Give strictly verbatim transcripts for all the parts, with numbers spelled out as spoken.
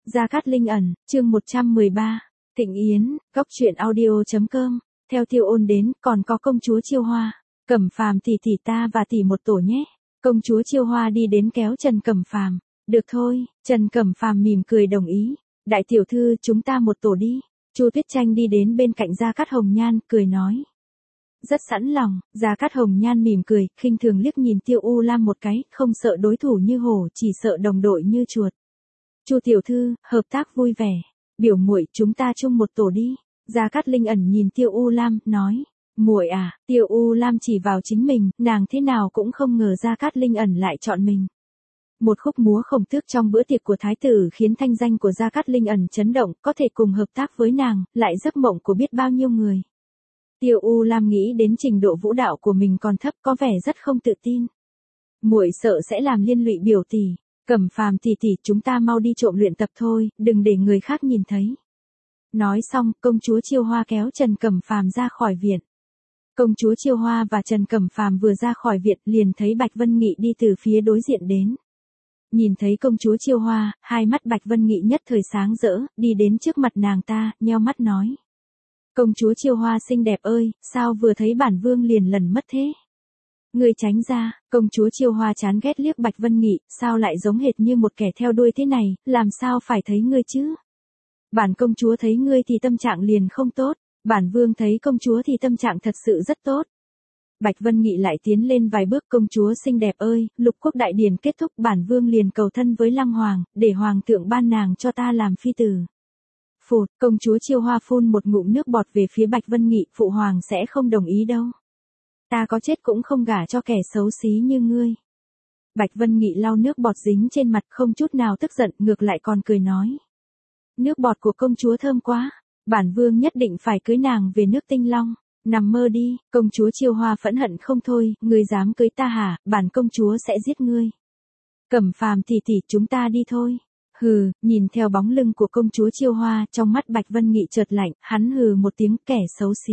Gia Cát Linh ẩn, chương một trăm mười ba, Thịnh Yến, góc truyện audio chấm com, theo Tiêu Ôn đến, còn có công chúa Chiêu Hoa, Cẩm Phàm tỷ tỷ ta và tỷ một tổ nhé. Công chúa Chiêu Hoa đi đến kéo Trần Cẩm Phàm, được thôi, Trần Cẩm Phàm mỉm cười đồng ý, đại tiểu thư chúng ta một tổ đi. Chu Tuyết Tranh đi đến bên cạnh Gia Cát Hồng Nhan, cười nói. Rất sẵn lòng, Gia Cát Hồng Nhan mỉm cười, khinh thường liếc nhìn Tiêu U Lam một cái, không sợ đối thủ như hổ, chỉ sợ đồng đội như chuột. Chu tiểu thư, hợp tác vui vẻ, biểu muội chúng ta chung một tổ đi. Gia Cát Linh ẩn nhìn Tiêu U Lam, nói, muội à, Tiêu U Lam chỉ vào chính mình, nàng thế nào cũng không ngờ Gia Cát Linh ẩn lại chọn mình. Một khúc múa Khổng Tước trong bữa tiệc của thái tử khiến thanh danh của Gia Cát Linh ẩn chấn động, có thể cùng hợp tác với nàng, lại giấc mộng của biết bao nhiêu người. Tiêu U Lam nghĩ đến trình độ vũ đạo của mình còn thấp, có vẻ rất không tự tin. Muội sợ sẽ làm liên lụy biểu tỷ. Cẩm Phàm tỷ tỷ, chúng ta mau đi trộm luyện tập thôi, đừng để người khác nhìn thấy. Nói xong, công chúa Chiêu Hoa kéo Trần Cẩm Phàm ra khỏi viện. Công chúa Chiêu Hoa và Trần Cẩm Phàm vừa ra khỏi viện, liền thấy Bạch Vân Nghị đi từ phía đối diện đến. Nhìn thấy công chúa Chiêu Hoa, hai mắt Bạch Vân Nghị nhất thời sáng rỡ, đi đến trước mặt nàng ta, nheo mắt nói. Công chúa Chiêu Hoa xinh đẹp ơi, sao vừa thấy bản vương liền lần mất thế? Ngươi tránh ra, công chúa Chiêu Hoa chán ghét liếc Bạch Vân Nghị, sao lại giống hệt như một kẻ theo đuôi thế này, làm sao phải thấy ngươi chứ? Bản công chúa thấy ngươi thì tâm trạng liền không tốt, bản vương thấy công chúa thì tâm trạng thật sự rất tốt. Bạch Vân Nghị lại tiến lên vài bước, công chúa xinh đẹp ơi, lục quốc đại điển kết thúc, bản vương liền cầu thân với Lăng Hoàng, để Hoàng thượng ban nàng cho ta làm phi tử. Phụt, công chúa Chiêu Hoa phun một ngụm nước bọt về phía Bạch Vân Nghị, phụ hoàng sẽ không đồng ý đâu. Ta có chết cũng không gả cho kẻ xấu xí như ngươi. Bạch Vân Nghị lau nước bọt dính trên mặt, không chút nào tức giận, ngược lại còn cười nói. Nước bọt của công chúa thơm quá, bản vương nhất định phải cưới nàng về nước Tinh Long. Nằm mơ đi, công chúa Chiêu Hoa phẫn hận không thôi, ngươi dám cưới ta hả, bản công chúa sẽ giết ngươi. Cẩm Phàm tỷ tỷ, chúng ta đi thôi. Hừ, nhìn theo bóng lưng của công chúa Chiêu Hoa, trong mắt Bạch Vân Nghị chợt lạnh, hắn hừ một tiếng, kẻ xấu xí.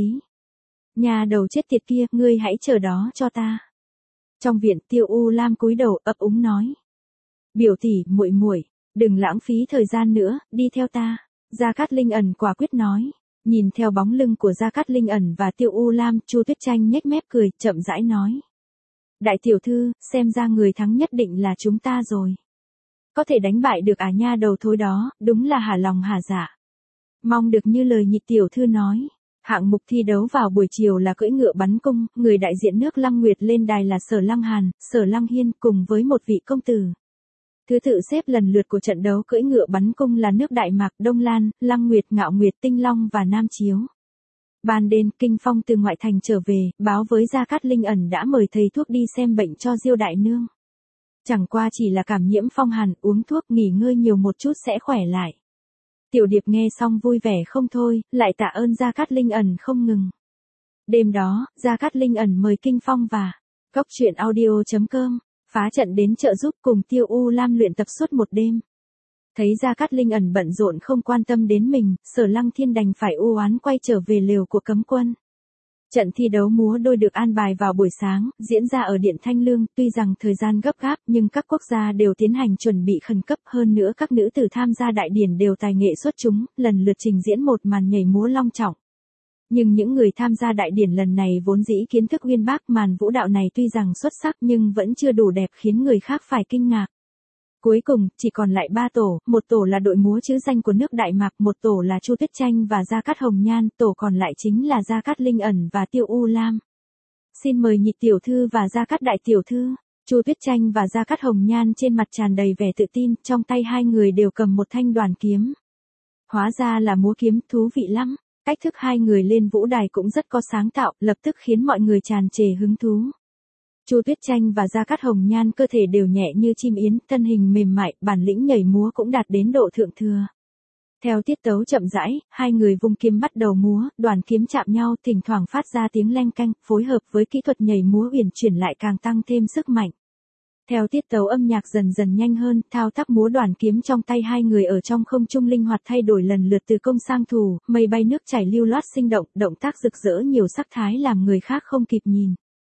Nhà đầu chết tiệt kia, ngươi hãy chờ đó cho ta. Trong viện, Tiêu U Lam cúi đầu ấp úng nói. Biểu tỷ, muội muội, đừng lãng phí thời gian nữa, đi theo ta. Gia Cát Linh ẩn quả quyết nói. Nhìn theo bóng lưng của Gia Cát Linh ẩn và Tiêu U Lam, Chu Tuyết Tranh nhếch mép cười, chậm rãi nói. Đại tiểu thư, xem ra người thắng nhất định là chúng ta rồi. Có thể đánh bại được à nha đầu thối đó, đúng là hả lòng hả dạ. Mong được như lời nhị tiểu thư nói. Hạng mục thi đấu vào buổi chiều là cưỡi ngựa bắn cung, người đại diện nước Lăng Nguyệt lên đài là Sở Lăng Hàn, Sở Lăng Hiên cùng với một vị công tử. Thứ tự xếp lần lượt của trận đấu cưỡi ngựa bắn cung là nước Đại Mạc, Đông Lan, Lăng Nguyệt, Ngạo Nguyệt, Tinh Long và Nam Chiếu. Ban đêm, Kinh Phong từ ngoại thành trở về, báo với Gia Cát Linh ẩn đã mời thầy thuốc đi xem bệnh cho Diêu đại nương. Chẳng qua chỉ là cảm nhiễm phong hàn, uống thuốc nghỉ ngơi nhiều một chút sẽ khỏe lại. Tiểu Điệp nghe xong vui vẻ không thôi, lại tạ ơn Gia Cát Linh ẩn không ngừng. Đêm đó, Gia Cát Linh ẩn mời Kinh Phong và góc truyện audio chấm com phá trận đến trợ giúp cùng Tiêu U Lam luyện tập suốt một đêm. Thấy Gia Cát Linh ẩn bận rộn không quan tâm đến mình, Sở Lăng Thiên đành phải u oán quay trở về lều của cấm quân. Trận thi đấu múa đôi được an bài vào buổi sáng, diễn ra ở Điện Thanh Lương, tuy rằng thời gian gấp gáp nhưng các quốc gia đều tiến hành chuẩn bị khẩn cấp, hơn nữa các nữ tử tham gia đại điển đều tài nghệ xuất chúng, lần lượt trình diễn một màn nhảy múa long trọng. Nhưng những người tham gia đại điển lần này vốn dĩ kiến thức uyên bác, màn vũ đạo này tuy rằng xuất sắc nhưng vẫn chưa đủ đẹp khiến người khác phải kinh ngạc. Cuối cùng, chỉ còn lại ba tổ, một tổ là đội múa trứ danh của nước Đại Mạc, một tổ là Chu Tuyết Tranh và Gia Cát Hồng Nhan, tổ còn lại chính là Gia Cát Linh ẩn và Tiêu U Lam. Xin mời nhị tiểu thư và Gia Cát đại tiểu thư. Chu Tuyết Tranh và Gia Cát Hồng Nhan trên mặt tràn đầy vẻ tự tin, trong tay hai người đều cầm một thanh đoàn kiếm. Hóa ra là múa kiếm, thú vị lắm. Cách thức hai người lên vũ đài cũng rất có sáng tạo, lập tức khiến mọi người tràn trề hứng thú. Chu Tuyết Tranh và Gia Cát Hồng Nhan cơ thể đều nhẹ như chim yến, thân hình mềm mại, bản lĩnh nhảy múa cũng đạt đến độ thượng thừa. Theo tiết tấu chậm rãi, hai người vung kiếm bắt đầu múa, đoàn kiếm chạm nhau, thỉnh thoảng phát ra tiếng leng keng, phối hợp với kỹ thuật nhảy múa uyển chuyển lại càng tăng thêm sức mạnh. Theo tiết tấu âm nhạc dần dần nhanh hơn, thao tác múa đoàn kiếm trong tay hai người ở trong không trung linh hoạt thay đổi lần lượt từ công sang thủ, mây bay nước chảy lưu loát sinh động, động tác rực rỡ nhiều sắc thái làm người khác không kịp nhìn.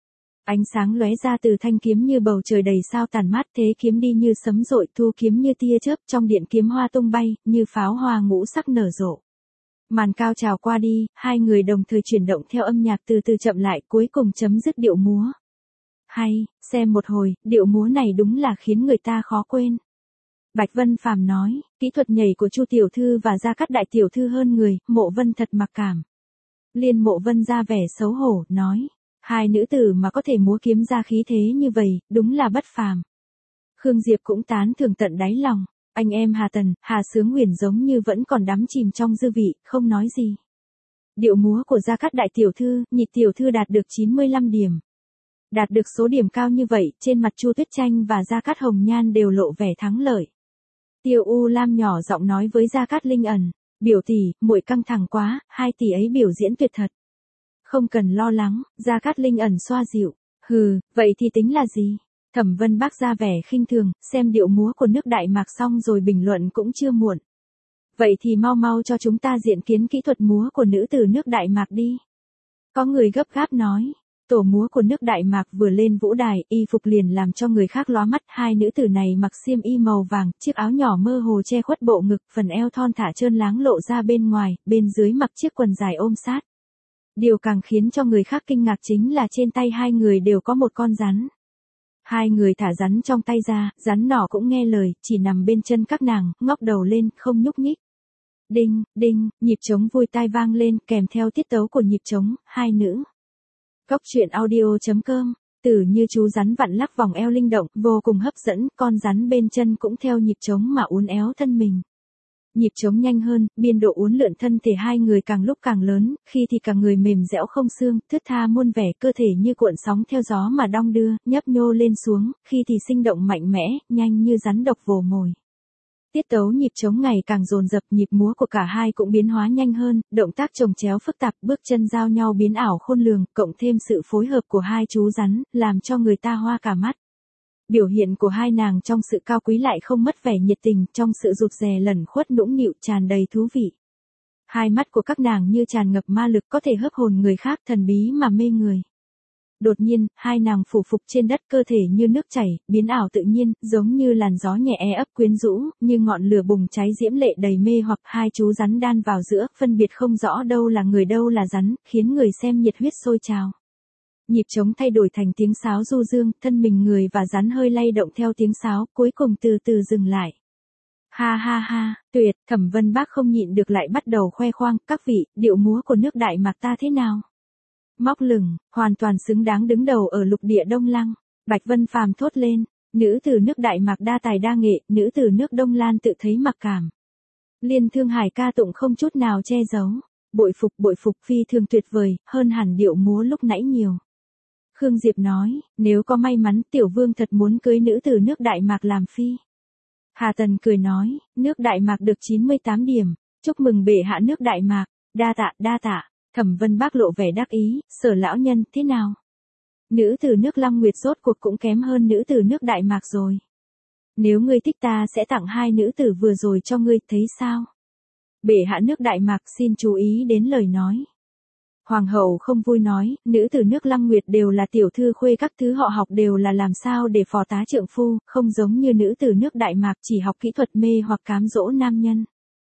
Ánh sáng lóe ra từ thanh kiếm như bầu trời đầy sao tàn mát, thế kiếm đi như sấm rội, thu kiếm như tia chớp, trong điện kiếm hoa tung bay, như pháo hoa ngũ sắc nở rộ. Màn cao trào qua đi, hai người đồng thời chuyển động theo âm nhạc từ từ chậm lại, cuối cùng chấm dứt điệu múa. Hay, xem một hồi, điệu múa này đúng là khiến người ta khó quên. Bạch Vân Phàm nói, kỹ thuật nhảy của Chu tiểu thư và Gia Cát đại tiểu thư hơn người, Mộ Vân thật mặc cảm. Liên Mộ Vân ra vẻ xấu hổ, nói, hai nữ tử mà có thể múa kiếm ra khí thế như vậy, đúng là bất phàm. Khương Diệp cũng tán thưởng tận đáy lòng, anh em Hà Tần, Hà Sướng Huyền giống như vẫn còn đắm chìm trong dư vị, không nói gì. Điệu múa của Gia Cát đại tiểu thư, Nhị tiểu thư đạt được chín mươi lăm điểm. Đạt được số điểm cao như vậy, trên mặt Chu Tuyết Tranh và Gia Cát Hồng Nhan đều lộ vẻ thắng lợi. Tiêu U Lam nhỏ giọng nói với Gia Cát Linh ẩn, biểu tỷ, muội căng thẳng quá, hai tỷ ấy biểu diễn tuyệt thật. Không cần lo lắng, Gia Cát Linh ẩn xoa dịu, hừ, vậy thì tính là gì? Thẩm Vân Bác ra vẻ khinh thường, xem điệu múa của nước Đại Mạc xong rồi bình luận cũng chưa muộn. Vậy thì mau mau cho chúng ta diện kiến kỹ thuật múa của nữ tử nước Đại Mạc đi. Có người gấp gáp nói. Tổ múa của nước Đại Mạc vừa lên vũ đài, y phục liền làm cho người khác lóa mắt, hai nữ tử này mặc xiêm y màu vàng, chiếc áo nhỏ mơ hồ che khuất bộ ngực, phần eo thon thả trơn láng lộ ra bên ngoài, bên dưới mặc chiếc quần dài ôm sát. Điều càng khiến cho người khác kinh ngạc chính là trên tay hai người đều có một con rắn. Hai người thả rắn trong tay ra, rắn nỏ cũng nghe lời, chỉ nằm bên chân các nàng, ngóc đầu lên, không nhúc nhích. Đinh, đinh, nhịp trống vui tai vang lên, kèm theo tiết tấu của nhịp trống, hai nữ. Góc truyện audio.com, Tử như chú rắn vặn lắc vòng eo linh động, vô cùng hấp dẫn, con rắn bên chân cũng theo nhịp trống mà uốn éo thân mình. Nhịp trống nhanh hơn, biên độ uốn lượn thân thể hai người càng lúc càng lớn, khi thì cả người mềm dẻo không xương, thướt tha muôn vẻ, cơ thể như cuộn sóng theo gió mà đong đưa, nhấp nhô lên xuống, khi thì sinh động mạnh mẽ, nhanh như rắn độc vồ mồi. Tiết tấu nhịp trống ngày càng dồn dập, nhịp múa của cả hai cũng biến hóa nhanh hơn, động tác chồng chéo phức tạp, bước chân giao nhau biến ảo khôn lường, cộng thêm sự phối hợp của hai chú rắn, làm cho người ta hoa cả mắt. Biểu hiện của hai nàng trong sự cao quý lại không mất vẻ nhiệt tình, trong sự rụt rè lẩn khuất nũng nịu tràn đầy thú vị. Hai mắt của các nàng như tràn ngập ma lực, có thể hấp hồn người khác, thần bí mà mê người. Đột nhiên, hai nàng phủ phục trên đất, cơ thể như nước chảy, biến ảo tự nhiên, giống như làn gió nhẹ e ấp quyến rũ, như ngọn lửa bùng cháy diễm lệ đầy mê hoặc, hai chú rắn đan vào giữa, phân biệt không rõ đâu là người đâu là rắn, khiến người xem nhiệt huyết sôi trào. Nhịp trống thay đổi thành tiếng sáo du dương, thân mình người và rắn hơi lay động theo tiếng sáo, cuối cùng từ từ dừng lại. Ha ha ha, tuyệt, Thẩm Vân Bác không nhịn được lại bắt đầu khoe khoang, các vị, điệu múa của nước Đại Mạc ta thế nào? Móc lửng, hoàn toàn xứng đáng đứng đầu ở lục địa Đông Lăng. Bạch Vân Phàm thốt lên, nữ tử nước Đại Mạc đa tài đa nghệ, nữ tử nước Đông Lan tự thấy mặc cảm. Liên Thương Hải ca tụng không chút nào che giấu, bội phục bội phục phi thường tuyệt vời, hơn hẳn điệu múa lúc nãy nhiều. Khương Diệp nói, nếu có may mắn tiểu vương thật muốn cưới nữ tử nước Đại Mạc làm phi. Hà Tần cười nói, nước Đại Mạc được chín mươi tám điểm, chúc mừng bệ hạ nước Đại Mạc, đa tạ đa tạ. Thẩm Vân Bác lộ vẻ đắc ý, Sở lão nhân, thế nào? Nữ tử nước Long Nguyệt rốt cuộc cũng kém hơn nữ tử nước Đại Mạc rồi. Nếu ngươi thích ta sẽ tặng hai nữ tử vừa rồi cho ngươi, thấy sao? Bệ hạ nước Đại Mạc xin chú ý đến lời nói. Hoàng hậu không vui nói, nữ tử nước Long Nguyệt đều là tiểu thư khuê, các thứ họ học đều là làm sao để phò tá trượng phu, không giống như nữ tử nước Đại Mạc chỉ học kỹ thuật mê hoặc cám dỗ nam nhân.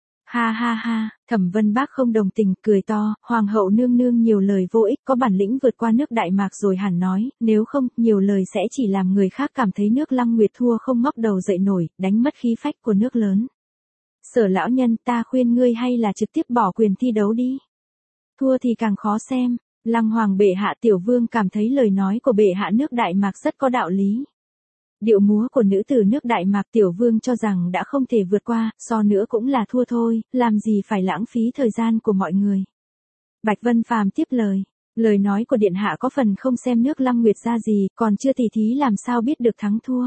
Ha ha ha, Thẩm Vân Bác không đồng tình, cười to, Hoàng hậu nương nương nhiều lời vô ích, có bản lĩnh vượt qua nước Đại Mạc rồi hẳn nói, nếu không, nhiều lời sẽ chỉ làm người khác cảm thấy nước Long Nguyệt thua không ngóc đầu dậy nổi, đánh mất khí phách của nước lớn. Sở lão nhân, ta khuyên ngươi hay là trực tiếp bỏ quyền thi đấu đi. Thua thì càng khó xem, Lăng Hoàng bệ hạ, tiểu vương cảm thấy lời nói của bệ hạ nước Đại Mạc rất có đạo lý. Điệu múa của nữ tử nước Đại Mạc tiểu vương cho rằng đã không thể vượt qua, so nữa cũng là thua thôi, làm gì phải lãng phí thời gian của mọi người. Bạch Vân Phàm tiếp lời, lời nói của điện hạ có phần không xem nước Long Nguyệt ra gì, còn chưa tỉ thí làm sao biết được thắng thua.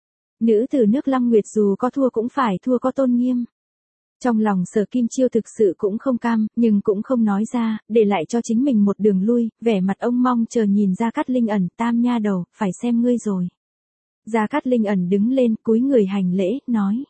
Nữ tử nước Long Nguyệt dù có thua cũng phải thua có tôn nghiêm. Trong lòng Sở Kim Chiêu thực sự cũng không cam, nhưng cũng không nói ra, để lại cho chính mình một đường lui, vẻ mặt ông mong chờ nhìn Gia Cát Linh ẩn, tam nha đầu, phải xem ngươi rồi. Gia Cát Linh ẩn đứng lên, cúi người hành lễ, nói.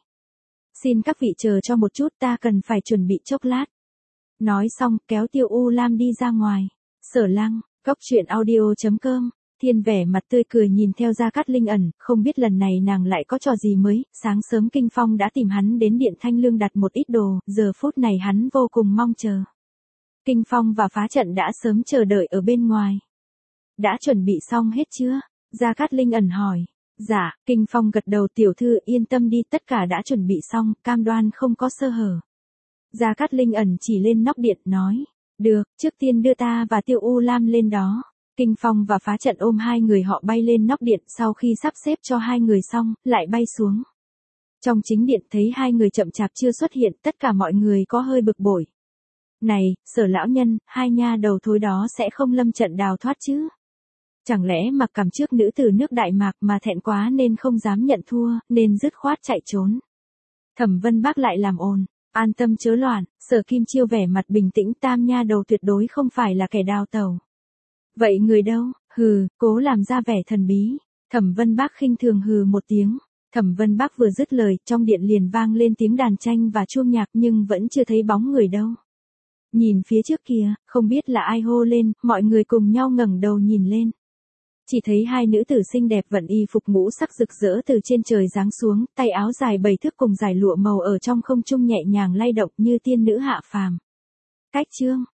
Xin các vị chờ cho một chút, ta cần phải chuẩn bị chốc lát. Nói xong, kéo Tiêu U Lam đi ra ngoài. Sở Lăng, góc truyện audio chấm com Thiên vẻ mặt tươi cười nhìn theo Gia Cát Linh ẩn, không biết lần này nàng lại có trò gì mới, sáng sớm Kinh Phong đã tìm hắn đến Điện Thanh Lương đặt một ít đồ, giờ phút này hắn vô cùng mong chờ. Kinh Phong và phá trận đã sớm chờ đợi ở bên ngoài. Đã chuẩn bị xong hết chưa? Gia Cát Linh ẩn hỏi. Dạ, Kinh Phong gật đầu, tiểu thư yên tâm đi, tất cả đã chuẩn bị xong, cam đoan không có sơ hở. Gia Cát Linh ẩn chỉ lên nóc điện nói. Được, trước tiên đưa ta và Tiêu U Lam lên đó. Kinh Phong và phá trận ôm hai người họ bay lên nóc điện, sau khi sắp xếp cho hai người xong, lại bay xuống. Trong chính điện thấy hai người chậm chạp chưa xuất hiện, tất cả mọi người có hơi bực bội. Này, Sở lão nhân, hai nha đầu thối đó sẽ không lâm trận đào thoát chứ? Chẳng lẽ mặc cảm trước nữ tử nước Đại Mạc mà thẹn quá nên không dám nhận thua, nên dứt khoát chạy trốn? Thẩm Vân Bác lại làm ồn. An tâm chớ loạn, Sở Kim Chiêu vẻ mặt bình tĩnh, tam nha đầu tuyệt đối không phải là kẻ đào tẩu. Vậy người đâu? Hừ, cố làm ra vẻ thần bí. Thẩm Vân Bác khinh thường hừ một tiếng. Thẩm Vân Bác vừa dứt lời, trong điện liền vang lên tiếng đàn tranh và chuông nhạc nhưng vẫn chưa thấy bóng người đâu. Nhìn phía trước kia, không biết là ai hô lên, mọi người cùng nhau ngẩng đầu nhìn lên. Chỉ thấy hai nữ tử xinh đẹp vận y phục ngũ sắc rực rỡ từ trên trời giáng xuống, tay áo dài bảy thước cùng dải lụa màu ở trong không trung nhẹ nhàng lay động như tiên nữ hạ phàm. Cách chương